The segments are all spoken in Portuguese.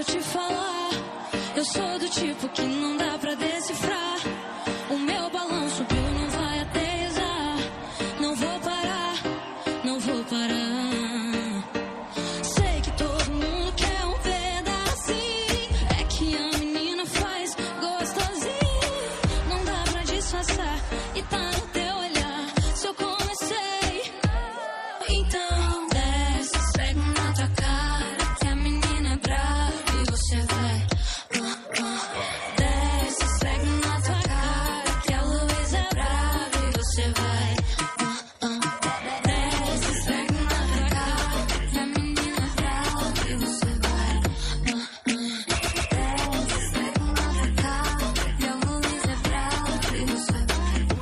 te falar, eu sou do tipo que não dá pra decifrar. O meu balão subiu, não vai aterrissar. Não vou parar, não vou parar. Sei que todo mundo quer um pedacinho. É que a menina faz gostosinho. Não dá pra disfarçar e tá no teu olhar. Se eu comecei, então desce, esfrega na tua cara que a menina é brava e você vai. Desce, esfrega na tua cara que a Luísa é brava e você vai. Desce, esfrega na tua cara que a menina é brava e você vai. Desce, esfrega na tua cara que a Luísa é brava e você vai.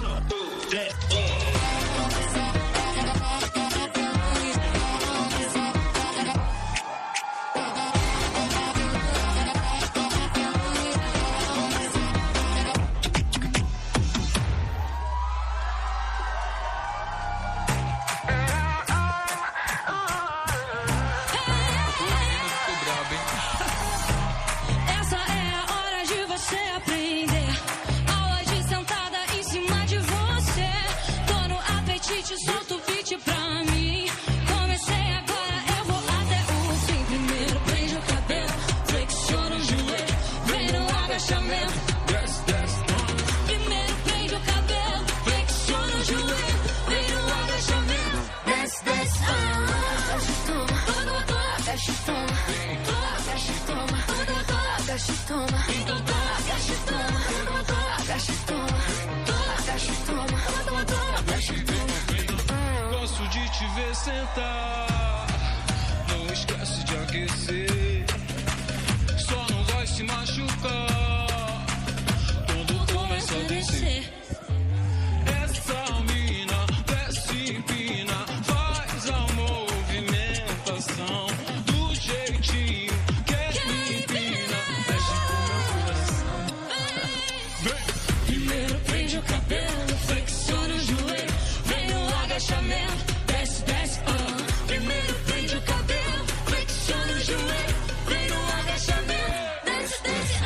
Essa é a hora de você aprender. Aula de sentada em cima de você. Tô no apetite, solta o beat pra mim. Comecei agora, eu vou até o fim. Primeiro prende o cabelo, flexiona o joelho, vem no agachamento. Primeiro prende o cabelo, flexiona o joelho, vem no agachamento. Desce, desce, agacha e toma, agacha e toma, agacha e toma, agacha e toma, agacha e toma, agacha e toma, agacha e toma, agacha e toma. Gosto de te ver sentar. Não esquece de aquecer. Só não vai se machucar quando começa a descer. Essa mina desce, empina, faz a movimentação do jeitinho que me empina. Mexe com meu coração. Primeiro prende o cabelo, flexiona o joelho, vem no agachamento. Desce, desce, Primeiro prende o cabelo, flexiona o joelho, vem no agachamento. Desce, desce,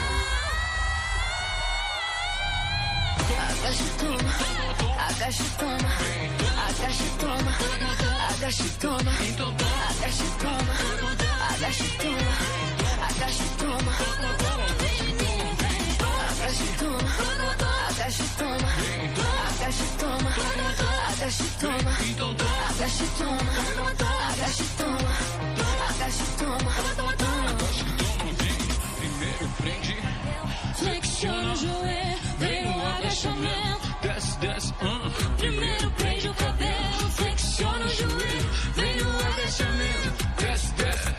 Agacha e toma, agacha e toma, agacha e toma, agacha e toma, agacha e toma, agacha e toma, agacha e toma, agacha e toma, agacha e toma, agacha e toma, agacha e toma, agacha e toma, agacha e toma, agacha e toma. Primeiro prende, Flexiona o joelho, vem no agachamento. desce, desce, Primeiro prende o cabelo, flexiona o joelho, vem no agachamento. desce, desce,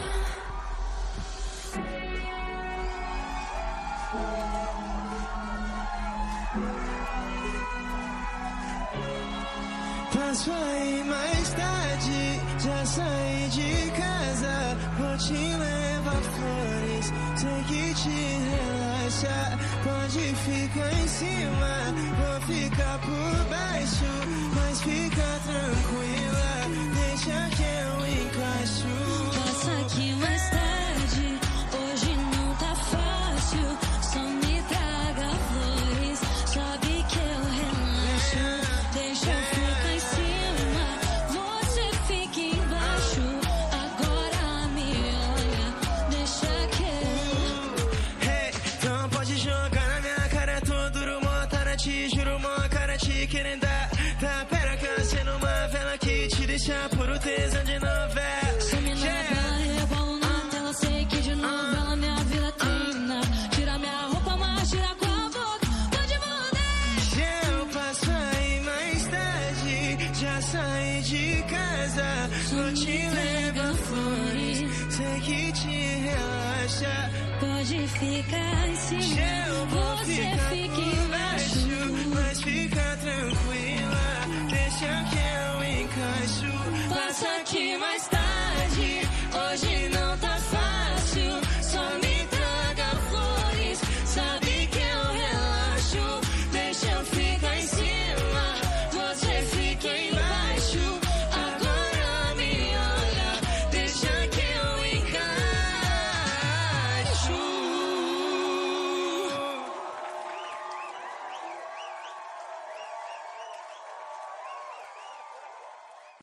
Passo aí mais tarde, já saí de casa. Vou te levar flores, sei que te relaxa. Pode ficar em cima, vou ficar por baixo. Mas fica tranquila, deixa que eu encaixo. Passa aqui mais tarde, hoje não tá fácil. Só me traga flores, sabe que eu relaxo. Deixa eu ficar em cima, você fica embaixo. Agora me olha, deixa que eu... Hey, então pode jogar na minha cara, tô duro, mó te juro, mó cara te querendo dar. Tá, pera que eu acendo uma vela que te deixa puro tesão de novela. Se me nada, rebolo na tela, sei que de novela minha vida termina. Tira minha roupa, mas tira com a boca, pode morder. Eu passo aí mais tarde, já saí de casa. Vou te levar flores, sei que te relaxa. Pode ficar em cima, Eu vou você ficar fica por baixo, embaixo. mas fica tranquila, deixa que eu encaixo. Passa aqui mais tarde, hoje